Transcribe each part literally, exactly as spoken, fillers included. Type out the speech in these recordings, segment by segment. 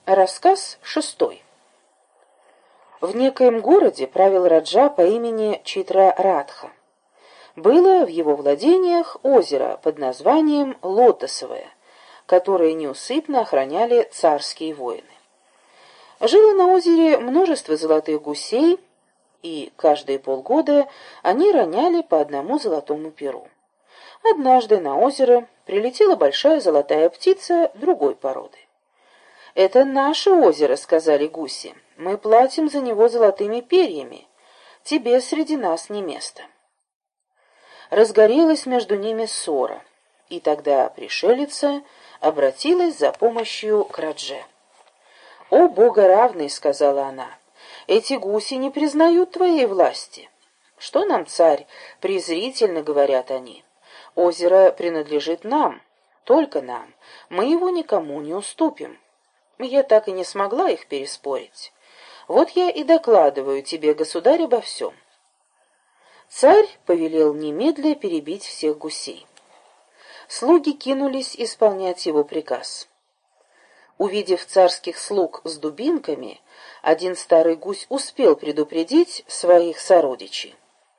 Рассказ шестой. В некоем городе правил раджа по имени Читра-Радха. Было в его владениях озеро под названием Лотосовое, которое неусыпно охраняли царские воины. Жило на озере множество золотых гусей, и каждые полгода они роняли по одному золотому перу. Однажды на озеро прилетела большая золотая птица другой породы. «Это наше озеро», — сказали гуси. «Мы платим за него золотыми перьями. Тебе среди нас не место». Разгорелась между ними ссора, и тогда пришелица обратилась за помощью к Радже. «О, богоравный», — сказала она, — «эти гуси не признают твоей власти». «Что нам, царь?» — презрительно говорят они. «Озеро принадлежит нам, только нам. Мы его никому не уступим». Я так и не смогла их переспорить. Вот я и докладываю тебе, государь, обо всем. Царь повелел немедля перебить всех гусей. Слуги кинулись исполнять его приказ. Увидев царских слуг с дубинками, один старый гусь успел предупредить своих сородичей.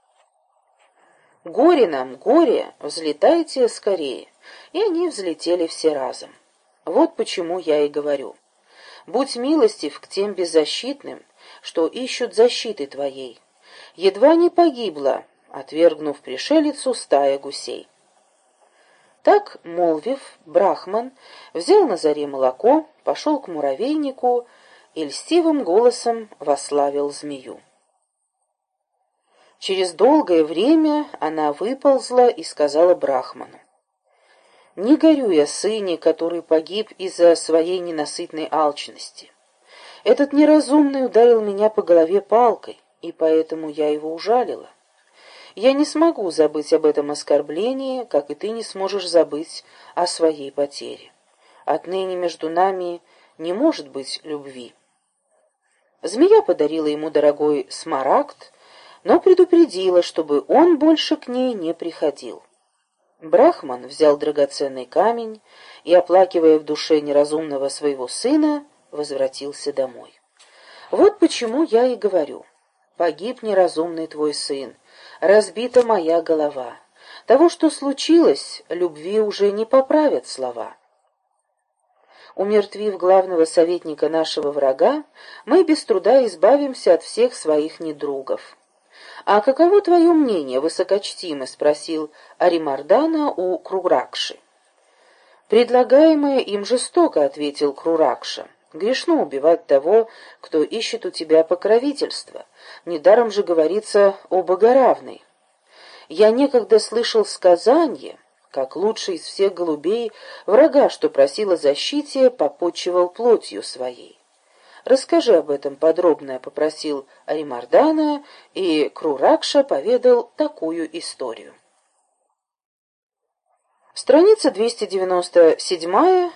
«Горе нам, горе, взлетайте скорее!» И они взлетели все разом. Вот почему я и говорю. Будь милостив к тем беззащитным, что ищут защиты твоей. Едва не погибла, отвергнув пришелицу, стая гусей. Так, молвив, Брахман взял на заре молоко, пошел к муравейнику и льстивым голосом восславил змею. Через долгое время она выползла и сказала Брахману: «Не горюй о сыне, который погиб из-за своей ненасытной алчности. Этот неразумный ударил меня по голове палкой, и поэтому я его ужалила. Я не смогу забыть об этом оскорблении, как и ты не сможешь забыть о своей потере. Отныне между нами не может быть любви». Змея подарила ему дорогой смарагд, но предупредила, чтобы он больше к ней не приходил. Брахман взял драгоценный камень и, оплакивая в душе неразумного своего сына, возвратился домой. Вот почему я и говорю: погиб неразумный твой сын, разбита моя голова. Того, что случилось, любви уже не поправят слова. Умертвив главного советника нашего врага, мы без труда избавимся от всех своих недругов. «А каково твое мнение, высокочтимый?» — спросил Аримардана у Круракши. «Предлагаемое им жестоко», — ответил Круракша. «Грешно убивать того, кто ищет у тебя покровительства. Недаром же говорится о богоравной. Я некогда слышал сказанье, как лучший из всех голубей врага, что просил о защите, попотчевал плотью своей. Расскажи об этом подробно», — попросил Аримардана, и Круракша поведал такую историю. Страница двести девяносто семь,